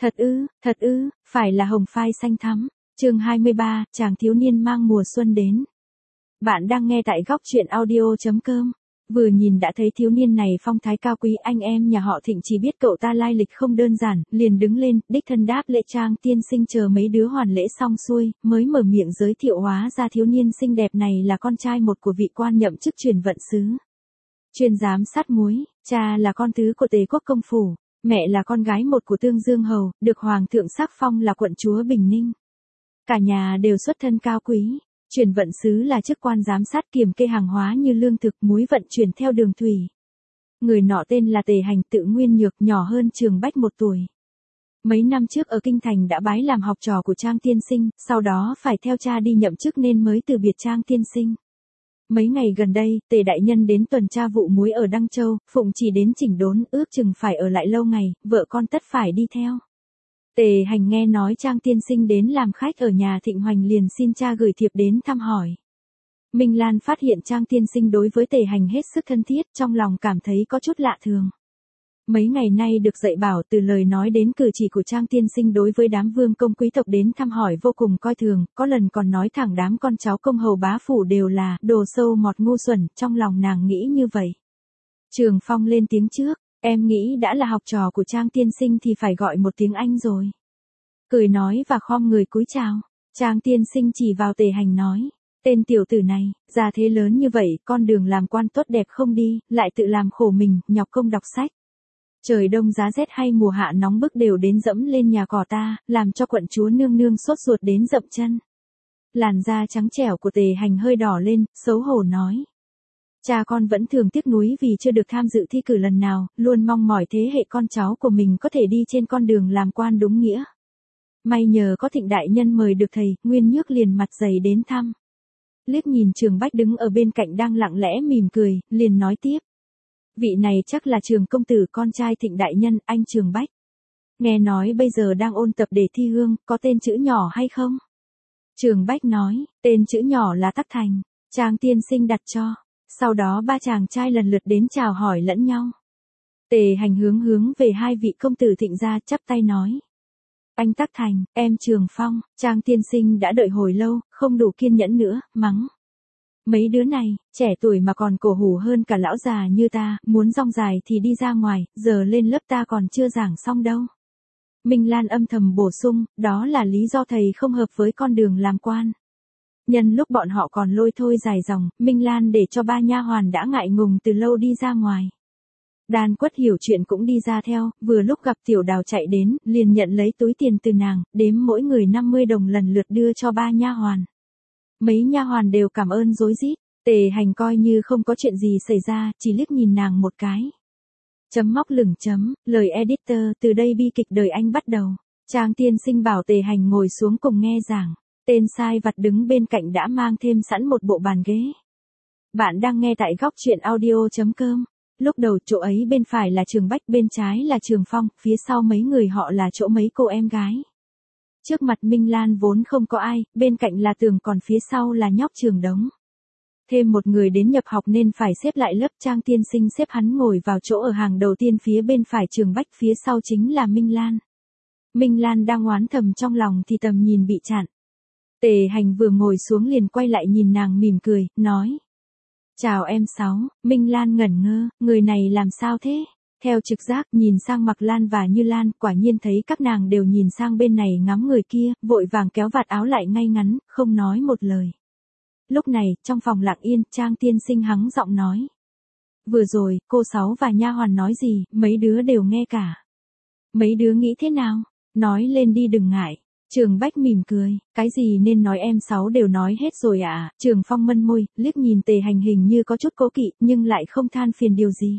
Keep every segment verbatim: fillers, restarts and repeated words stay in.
Thật ư, thật ư, phải là hồng phai xanh thắm. Chương hai mươi ba, chàng thiếu niên mang mùa xuân đến. Bạn đang nghe tại góc truyện audio chấm com. Vừa nhìn đã thấy thiếu niên này phong thái cao quý, anh em nhà họ Thịnh chỉ biết cậu ta lai lịch không đơn giản, liền đứng lên, đích thân đáp lễ Trang tiên sinh. Chờ mấy đứa hoàn lễ xong xuôi, mới mở miệng giới thiệu, hóa ra thiếu niên xinh đẹp này là con trai một của vị quan nhậm chức truyền vận sứ, chuyên giám sát muối. Cha là con thứ của Tề quốc công phủ, mẹ là con gái một của Tương Dương hầu, được hoàng thượng sắc phong là quận chúa Bình Ninh. Cả nhà đều xuất thân cao quý. Truyền vận sứ là chức quan giám sát kiểm kê hàng hóa như lương thực, muối vận chuyển theo đường thủy. Người nọ tên là Tề Hành, tự Nguyên Nhược, nhỏ hơn Trường Bách một tuổi. Mấy năm trước ở Kinh Thành đã bái làm học trò của Trang tiên sinh, sau đó phải theo cha đi nhậm chức nên mới từ biệt Trang tiên sinh. Mấy ngày gần đây, Tề đại nhân đến tuần tra vụ muối ở Đăng Châu, phụng chỉ đến chỉnh đốn, ước chừng phải ở lại lâu ngày, vợ con tất phải đi theo. Tề Hành nghe nói Trang tiên sinh đến làm khách ở nhà Thịnh Hoành liền xin cha gửi thiệp đến thăm hỏi. Minh Lan phát hiện Trang tiên sinh đối với Tề Hành hết sức thân thiết, trong lòng cảm thấy có chút lạ thường. Mấy ngày nay được dạy bảo, từ lời nói đến cử chỉ của Trang tiên sinh đối với đám vương công quý tộc đến thăm hỏi vô cùng coi thường, có lần còn nói thẳng đám con cháu công hầu bá phủ đều là đồ sâu mọt ngu xuẩn, trong lòng nàng nghĩ như vậy. Trường Phong lên tiếng trước, em nghĩ đã là học trò của Trang tiên sinh thì phải gọi một tiếng anh rồi. Cười nói và khom người cúi chào. Trang tiên sinh chỉ vào Tề Hành nói, tên tiểu tử này, gia thế lớn như vậy, con đường làm quan tốt đẹp không đi, lại tự làm khổ mình, nhọc công đọc sách. Trời đông giá rét hay mùa hạ nóng bức đều đến dẫm lên nhà cỏ ta, làm cho quận chúa nương nương sốt ruột đến dậm chân. Làn da trắng trẻo của Tề Hành hơi đỏ lên, xấu hổ nói. Cha con vẫn thường tiếc nuối vì chưa được tham dự thi cử lần nào, luôn mong mỏi thế hệ con cháu của mình có thể đi trên con đường làm quan đúng nghĩa. May nhờ có Thịnh đại nhân mời được thầy, Nguyên Nhước liền mặt dày đến thăm. Liếc nhìn Trường Bách đứng ở bên cạnh đang lặng lẽ mỉm cười, liền nói tiếp. Vị này chắc là Trường công tử, con trai Thịnh đại nhân, anh Trường Bách. Nghe nói bây giờ đang ôn tập để thi hương, có tên chữ nhỏ hay không? Trường Bách nói, tên chữ nhỏ là Tắc Thành, Trang tiên sinh đặt cho. Sau đó ba chàng trai lần lượt đến chào hỏi lẫn nhau. Tề Hành hướng hướng về hai vị công tử Thịnh gia, chắp tay nói. Anh Tắc Thành, em Trường Phong. Trang tiên sinh đã đợi hồi lâu, không đủ kiên nhẫn nữa, mắng. Mấy đứa này, trẻ tuổi mà còn cổ hủ hơn cả lão già như ta, muốn rong dài thì đi ra ngoài, giờ lên lớp ta còn chưa giảng xong đâu. Minh Lan âm thầm bổ sung, đó là lý do thầy không hợp với con đường làm quan. Nhân lúc bọn họ còn lôi thôi dài dòng, Minh Lan để cho ba nha hoàn đã ngại ngùng từ lâu đi ra ngoài. Đan Quất hiểu chuyện cũng đi ra theo, vừa lúc gặp Tiểu Đào chạy đến, liền nhận lấy túi tiền từ nàng, đếm mỗi người năm mươi đồng lần lượt đưa cho ba nha hoàn. Mấy nha hoàn đều cảm ơn rối rít. Tề Hành coi như không có chuyện gì xảy ra, chỉ liếc nhìn nàng một cái. Chấm móc lửng chấm, lời editor, từ đây bi kịch đời anh bắt đầu. Trang tiên sinh bảo Tề Hành ngồi xuống cùng nghe giảng. Tên sai vặt đứng bên cạnh đã mang thêm sẵn một bộ bàn ghế. Bạn đang nghe tại góc truyện audio chấm com. Lúc đầu chỗ ấy bên phải là Trường Bách, bên trái là Trường Phong, phía sau mấy người họ là chỗ mấy cô em gái. Trước mặt Minh Lan vốn không có ai, bên cạnh là tường, còn phía sau là nhóc Trường Đống. Thêm một người đến nhập học nên phải xếp lại lớp. Trang tiên sinh xếp hắn ngồi vào chỗ ở hàng đầu tiên phía bên phải Trường Bách, phía sau chính là Minh Lan. Minh Lan đang oán thầm trong lòng thì tầm nhìn bị chặn. Tề Hành vừa ngồi xuống liền quay lại nhìn nàng mỉm cười, nói. Chào em Sáu. Minh Lan ngẩn ngơ, người này làm sao thế? Theo trực giác, nhìn sang Mặc Lan và Như Lan, quả nhiên thấy các nàng đều nhìn sang bên này ngắm người kia, vội vàng kéo vạt áo lại ngay ngắn, không nói một lời. Lúc này, trong phòng lặng yên, Trang tiên sinh hắng giọng nói. Vừa rồi, cô Sáu và nha hoàn nói gì, mấy đứa đều nghe cả. Mấy đứa nghĩ thế nào? Nói lên đi đừng ngại. Trường Bách mỉm cười, cái gì nên nói em Sáu đều nói hết rồi ạ. À? Trường Phong mân môi, liếc nhìn Tề Hành hình như có chút cố kỵ, nhưng lại không than phiền điều gì.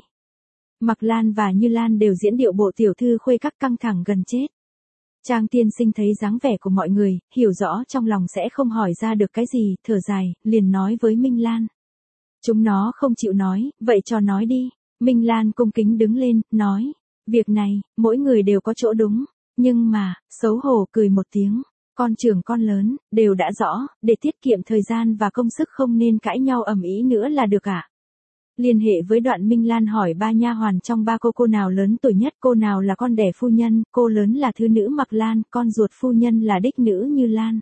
Mặc Lan và Như Lan đều diễn điệu bộ tiểu thư khuê các căng thẳng gần chết. Trang tiên sinh thấy dáng vẻ của mọi người, hiểu rõ trong lòng sẽ không hỏi ra được cái gì, thở dài, liền nói với Minh Lan. Chúng nó không chịu nói, vậy cho nói đi. Minh Lan cung kính đứng lên, nói. Việc này, mỗi người đều có chỗ đúng. Nhưng mà, xấu hổ cười một tiếng, con trưởng con lớn, đều đã rõ, để tiết kiệm thời gian và công sức không nên cãi nhau ầm ĩ nữa là được ạ. À? Liên hệ với Đoạn Minh Lan hỏi ba nha hoàn trong ba cô cô nào lớn tuổi nhất, cô nào là con đẻ phu nhân, cô lớn là thứ nữ Mặc Lan, con ruột phu nhân là đích nữ Như Lan.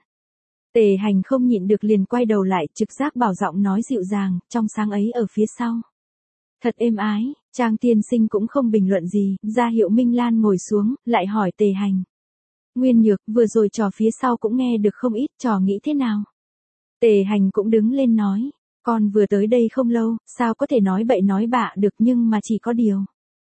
Tề Hành không nhịn được liền quay đầu lại, trực giác bảo giọng nói dịu dàng, trong sáng ấy ở phía sau. Thật êm ái, Trang tiên sinh cũng không bình luận gì, ra hiệu Minh Lan ngồi xuống, lại hỏi Tề Hành. Nguyên Nhược, vừa rồi trò phía sau cũng nghe được không ít, trò nghĩ thế nào? Tề Hành cũng đứng lên nói, con vừa tới đây không lâu, sao có thể nói bậy nói bạ được, nhưng mà chỉ có điều.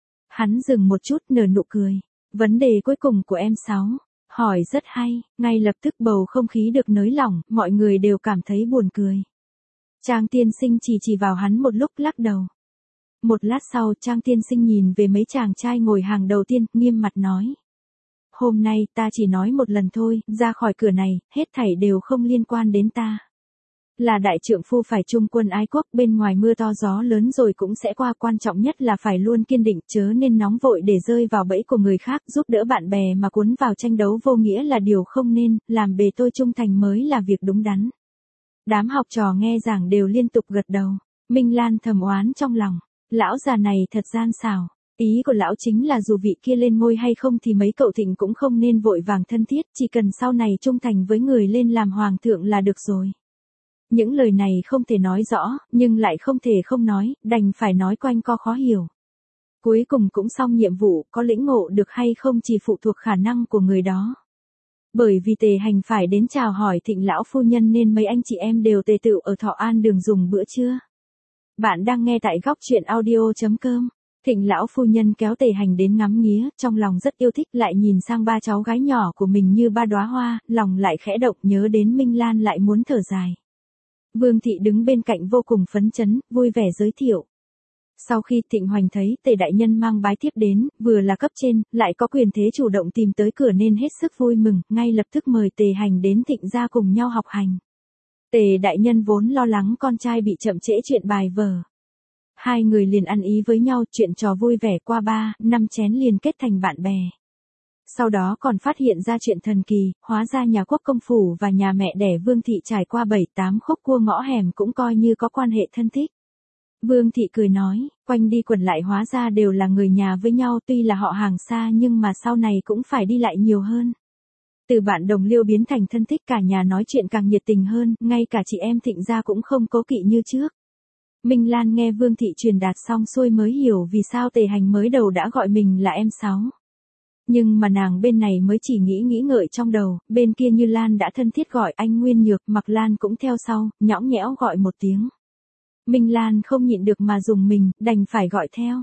Hắn dừng một chút nở nụ cười. Vấn đề cuối cùng của em Sáu, hỏi rất hay, ngay lập tức bầu không khí được nới lỏng, mọi người đều cảm thấy buồn cười. Trang tiên sinh chỉ chỉ vào hắn một lúc lắc đầu. Một lát sau Trang tiên sinh nhìn về mấy chàng trai ngồi hàng đầu tiên, nghiêm mặt nói. Hôm nay ta chỉ nói một lần thôi, ra khỏi cửa này, hết thảy đều không liên quan đến ta. Là đại trượng phu phải trung quân ái quốc, bên ngoài mưa to gió lớn rồi cũng sẽ qua, quan trọng nhất là phải luôn kiên định, chớ nên nóng vội để rơi vào bẫy của người khác, giúp đỡ bạn bè mà cuốn vào tranh đấu vô nghĩa là điều không nên, làm bề tôi trung thành mới là việc đúng đắn. Đám học trò nghe giảng đều liên tục gật đầu. Minh Lan thầm oán trong lòng, lão già này thật gian xảo. Ý của lão chính là dù vị kia lên ngôi hay không thì mấy cậu Thịnh cũng không nên vội vàng thân thiết, chỉ cần sau này trung thành với người lên làm hoàng thượng là được rồi. Những lời này không thể nói rõ, nhưng lại không thể không nói, đành phải nói quanh co khó hiểu. Cuối cùng cũng xong nhiệm vụ, có lĩnh ngộ được hay không chỉ phụ thuộc khả năng của người đó. Bởi vì Tề Hành phải đến chào hỏi Thịnh lão phu nhân nên mấy anh chị em đều tề tựu ở Thọ An đường dùng bữa trưa. Bạn đang nghe tại góc truyện audio chấm com. Thịnh lão phu nhân kéo Tề Hành đến ngắm nghía, trong lòng rất yêu thích, lại nhìn sang ba cháu gái nhỏ của mình như ba đóa hoa, lòng lại khẽ động, nhớ đến Minh Lan lại muốn thở dài. Vương thị đứng bên cạnh vô cùng phấn chấn, vui vẻ giới thiệu. Sau khi Thịnh Hoành thấy Tề đại nhân mang bái tiếp đến, vừa là cấp trên, lại có quyền thế chủ động tìm tới cửa nên hết sức vui mừng, ngay lập tức mời Tề Hành đến Thịnh gia cùng nhau học hành. Tề đại nhân vốn lo lắng con trai bị chậm trễ chuyện bài vở. Hai người liền ăn ý với nhau, chuyện trò vui vẻ qua ba, năm chén liền kết thành bạn bè. Sau đó còn phát hiện ra chuyện thần kỳ, hóa ra nhà Quốc công phủ và nhà mẹ đẻ Vương thị trải qua bảy tám khúc cua ngõ hẻm cũng coi như có quan hệ thân thích. Vương thị cười nói, quanh đi quẩn lại hóa ra đều là người nhà với nhau, tuy là họ hàng xa nhưng mà sau này cũng phải đi lại nhiều hơn. Từ bạn đồng liêu biến thành thân thích, cả nhà nói chuyện càng nhiệt tình hơn, ngay cả chị em Thịnh gia cũng không cố kỵ như trước. Minh Lan nghe Vương thị truyền đạt xong xuôi mới hiểu vì sao Tề Hành mới đầu đã gọi mình là em Sáu. Nhưng mà nàng bên này mới chỉ nghĩ nghĩ ngợi trong đầu, bên kia Như Lan đã thân thiết gọi anh Nguyên Nhược, Mặc Lan cũng theo sau, nhõng nhẽo gọi một tiếng. Minh Lan không nhịn được mà dùng mình, đành phải gọi theo.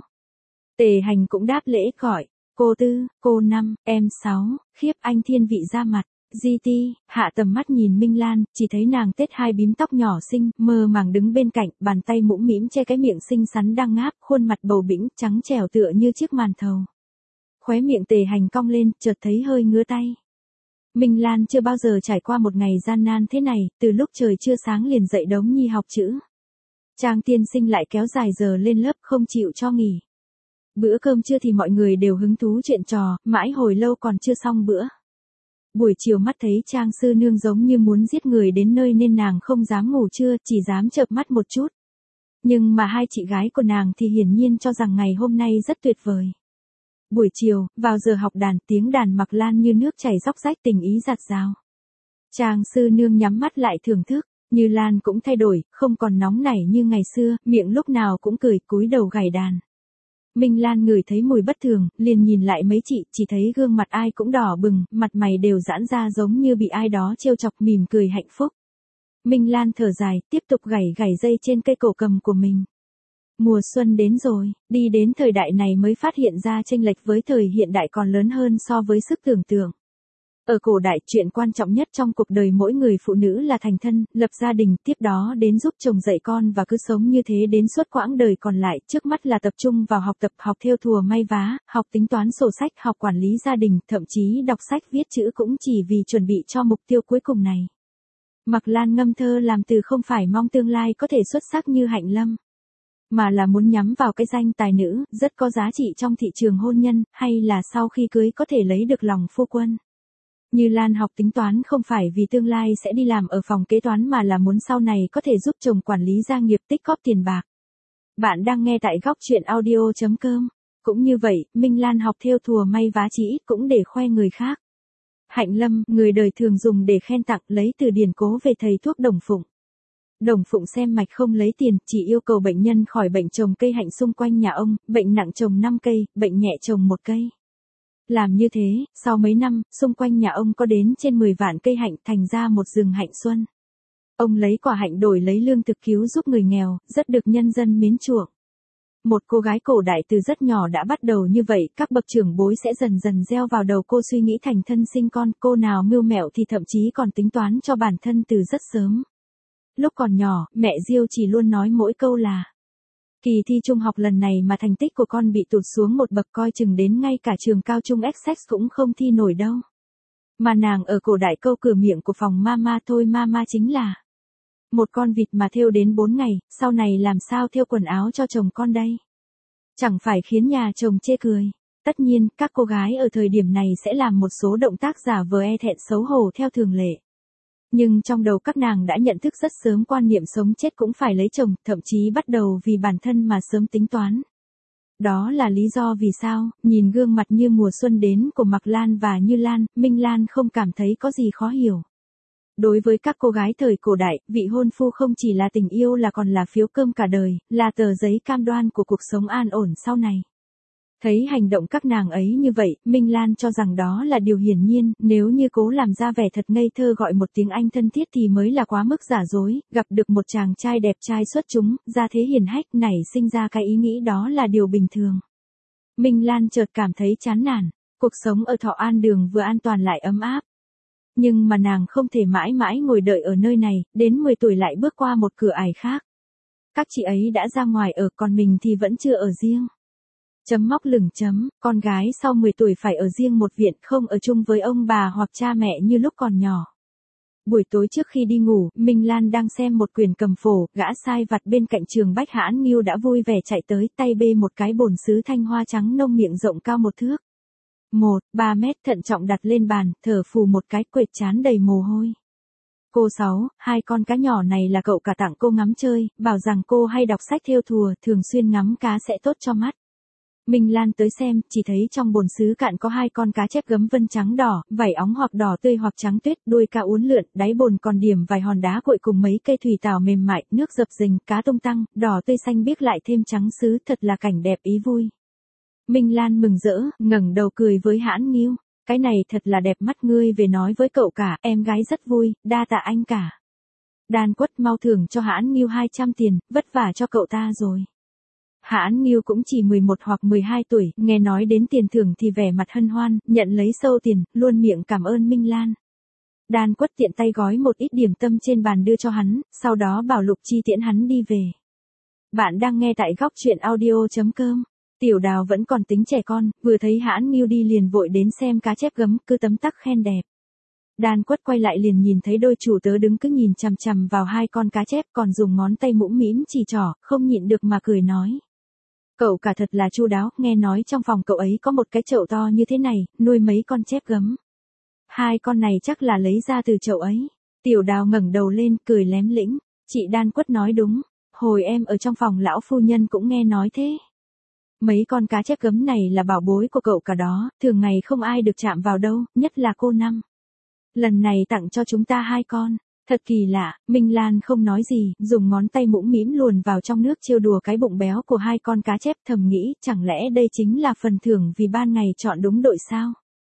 Tề Hành cũng đáp lễ gọi, cô Tư, cô Năm, em Sáu, khiếp anh thiên vị ra mặt. Di Ti, hạ tầm mắt nhìn Minh Lan, chỉ thấy nàng tết hai bím tóc nhỏ xinh, mơ màng đứng bên cạnh, bàn tay mũm mĩm che cái miệng xinh xắn đang ngáp, khuôn mặt bầu bĩnh, trắng trẻo tựa như chiếc màn thầu. Khóe miệng Tề Hành cong lên, chợt thấy hơi ngứa tay. Minh Lan chưa bao giờ trải qua một ngày gian nan thế này, từ lúc trời chưa sáng liền dậy đống nhi học chữ. Trang tiên sinh lại kéo dài giờ lên lớp không chịu cho nghỉ. Bữa cơm trưa thì mọi người đều hứng thú chuyện trò, mãi hồi lâu còn chưa xong bữa. Buổi chiều mắt thấy Trang sư nương giống như muốn giết người đến nơi nên nàng không dám ngủ trưa, chỉ dám chợp mắt một chút. Nhưng mà hai chị gái của nàng thì hiển nhiên cho rằng ngày hôm nay rất tuyệt vời. Buổi chiều, vào giờ học đàn, tiếng đàn Mặc Lan như nước chảy róc rách, tình ý dạt dào. Trang sư nương nhắm mắt lại thưởng thức, Như Lan cũng thay đổi, không còn nóng nảy như ngày xưa, miệng lúc nào cũng cười, cúi đầu gảy đàn. Minh Lan ngửi thấy mùi bất thường, liền nhìn lại mấy chị, chỉ thấy gương mặt ai cũng đỏ bừng, mặt mày đều giãn ra giống như bị ai đó trêu chọc, mỉm cười hạnh phúc. Minh Lan thở dài, tiếp tục gảy gảy dây trên cây cổ cầm của mình. Mùa xuân đến rồi, đi đến thời đại này mới phát hiện ra chênh lệch với thời hiện đại còn lớn hơn so với sức tưởng tượng. Ở cổ đại, chuyện quan trọng nhất trong cuộc đời mỗi người phụ nữ là thành thân, lập gia đình, tiếp đó đến giúp chồng dạy con và cứ sống như thế đến suốt quãng đời còn lại, trước mắt là tập trung vào học tập, học thêu thùa may vá, học tính toán sổ sách, học quản lý gia đình, thậm chí đọc sách viết chữ cũng chỉ vì chuẩn bị cho mục tiêu cuối cùng này. Mặc Lan ngâm thơ làm từ không phải mong tương lai có thể xuất sắc như Hạnh Lâm, mà là muốn nhắm vào cái danh tài nữ, rất có giá trị trong thị trường hôn nhân, hay là sau khi cưới có thể lấy được lòng phu quân. Như Lan học tính toán không phải vì tương lai sẽ đi làm ở phòng kế toán mà là muốn sau này có thể giúp chồng quản lý gia nghiệp, tích góp tiền bạc. Bạn đang nghe tại góc chuyện audio chấm com. Cũng như vậy, Minh Lan học thêu thùa may vá chỉ cũng để khoe người khác. Hạnh Lâm, người đời thường dùng để khen tặng, lấy từ điển cố về thầy thuốc Đồng Phụng. Đồng Phụng xem mạch không lấy tiền, chỉ yêu cầu bệnh nhân khỏi bệnh trồng cây hạnh xung quanh nhà ông, bệnh nặng trồng năm cây, bệnh nhẹ trồng một cây. Làm như thế, sau mấy năm, xung quanh nhà ông có đến trên mười vạn cây hạnh, thành ra một rừng hạnh xuân. Ông lấy quả hạnh đổi lấy lương thực cứu giúp người nghèo, rất được nhân dân mến chuộng. Một cô gái cổ đại từ rất nhỏ đã bắt đầu như vậy, các bậc trưởng bối sẽ dần dần gieo vào đầu cô suy nghĩ thành thân sinh con, cô nào mưu mẹo thì thậm chí còn tính toán cho bản thân từ rất sớm. Lúc còn nhỏ, mẹ Diêu chỉ luôn nói mỗi câu là: kỳ thi trung học lần này mà thành tích của con bị tụt xuống một bậc, coi chừng đến ngay cả trường cao trung Essex cũng không thi nổi đâu. Mà nàng ở cổ đại câu cửa miệng của phòng mama thôi mama chính là: một con vịt mà thêu đến bốn ngày, sau này làm sao thêu quần áo cho chồng con đây? Chẳng phải khiến nhà chồng chê cười. Tất nhiên, các cô gái ở thời điểm này sẽ làm một số động tác giả vờ e thẹn xấu hổ theo thường lệ. Nhưng trong đầu các nàng đã nhận thức rất sớm quan niệm sống chết cũng phải lấy chồng, thậm chí bắt đầu vì bản thân mà sớm tính toán. Đó là lý do vì sao, nhìn gương mặt như mùa xuân đến của Mạc Lan và Như Lan, Minh Lan không cảm thấy có gì khó hiểu. Đối với các cô gái thời cổ đại, vị hôn phu không chỉ là tình yêu là còn là phiếu cơm cả đời, là tờ giấy cam đoan của cuộc sống an ổn sau này. Thấy hành động các nàng ấy như vậy, Minh Lan cho rằng đó là điều hiển nhiên, nếu như cố làm ra vẻ thật ngây thơ gọi một tiếng anh thân thiết thì mới là quá mức giả dối, gặp được một chàng trai đẹp trai xuất chúng, ra thế hiền hách, nảy sinh ra cái ý nghĩ đó là điều bình thường. Minh Lan chợt cảm thấy chán nản, cuộc sống ở Thọ An Đường vừa an toàn lại ấm áp. Nhưng mà nàng không thể mãi mãi ngồi đợi ở nơi này, đến mười tuổi lại bước qua một cửa ải khác. Các chị ấy đã ra ngoài ở, còn mình thì vẫn chưa ở riêng. Chấm móc lửng chấm, con gái sau mười tuổi phải ở riêng một viện, không ở chung với ông bà hoặc cha mẹ như lúc còn nhỏ. Buổi tối trước khi đi ngủ, Minh Lan đang xem một quyển cầm phổ, gã sai vặt bên cạnh trường Bách Hãn Nghiêu đã vui vẻ chạy tới, tay bê một cái bồn sứ thanh hoa trắng nông miệng rộng cao một thước. Một, ba mét thận trọng đặt lên bàn, thở phù một cái, quệt trán đầy mồ hôi. Cô Sáu, hai con cá nhỏ này là cậu cả tặng cô ngắm chơi, bảo rằng cô hay đọc sách thêu thùa, thường xuyên ngắm cá sẽ tốt cho mắt. Minh Lan tới xem, chỉ thấy trong bồn sứ cạn có hai con cá chép gấm vân trắng đỏ, vảy óng hoặc đỏ tươi hoặc trắng tuyết, đuôi cá uốn lượn, đáy bồn còn điểm vài hòn đá cuội cùng mấy cây thủy tảo mềm mại, nước dập dềnh, cá tung tăng, đỏ tươi xanh biếc lại thêm trắng sứ, thật là cảnh đẹp ý vui. Minh Lan mừng rỡ, ngẩng đầu cười với Hãn Nghiêu, cái này thật là đẹp mắt, ngươi về nói với cậu cả, em gái rất vui, đa tạ anh cả. Đan Quất mau thưởng cho Hãn Nghiêu hai trăm tiền, vất vả cho cậu ta rồi. Hãn Nghiêu cũng chỉ mười một hoặc mười hai tuổi, nghe nói đến tiền thưởng thì vẻ mặt hân hoan, nhận lấy sâu tiền, luôn miệng cảm ơn Minh Lan. Đan Quất tiện tay gói một ít điểm tâm trên bàn đưa cho hắn, sau đó bảo Lục Chi tiễn hắn đi về. Bạn đang nghe tại góc chuyện audio chấm com. Tiểu Đào vẫn còn tính trẻ con, vừa thấy Hãn Nghiêu đi liền vội đến xem cá chép gấm, cứ tấm tắc khen đẹp. Đan Quất quay lại liền nhìn thấy đôi chủ tớ đứng cứ nhìn chằm chằm vào hai con cá chép, còn dùng ngón tay mũm mĩm chỉ trỏ, không nhịn được mà cười nói: cậu cả thật là chu đáo, nghe nói trong phòng cậu ấy có một cái chậu to như thế này, nuôi mấy con chép gấm. Hai con này chắc là lấy ra từ chậu ấy. Tiểu Đào ngẩng đầu lên, cười lém lĩnh. Chị Đan Quất nói đúng, hồi em ở trong phòng lão phu nhân cũng nghe nói thế. Mấy con cá chép gấm này là bảo bối của cậu cả đó, thường ngày không ai được chạm vào đâu, nhất là cô Năm. Lần này tặng cho chúng ta hai con. Thật kỳ lạ, Minh Lan không nói gì, dùng ngón tay mũm mĩm luồn vào trong nước trêu đùa cái bụng béo của hai con cá chép, thầm nghĩ, chẳng lẽ đây chính là phần thưởng vì ban ngày chọn đúng đội sao?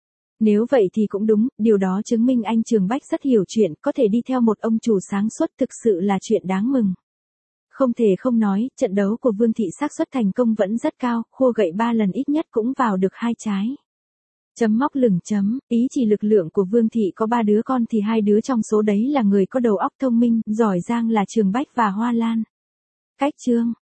Nếu vậy thì cũng đúng, điều đó chứng minh anh Trường Bách rất hiểu chuyện, có thể đi theo một ông chủ sáng suốt thực sự là chuyện đáng mừng. Không thể không nói, trận đấu của Vương Thị xác suất thành công vẫn rất cao, khua gậy ba lần ít nhất cũng vào được hai trái. Chấm móc lửng chấm, ý chỉ lực lượng của Vương Thị có ba đứa con thì hai đứa trong số đấy là người có đầu óc thông minh, giỏi giang là Trường Bách và Hoa Lan. Cách chương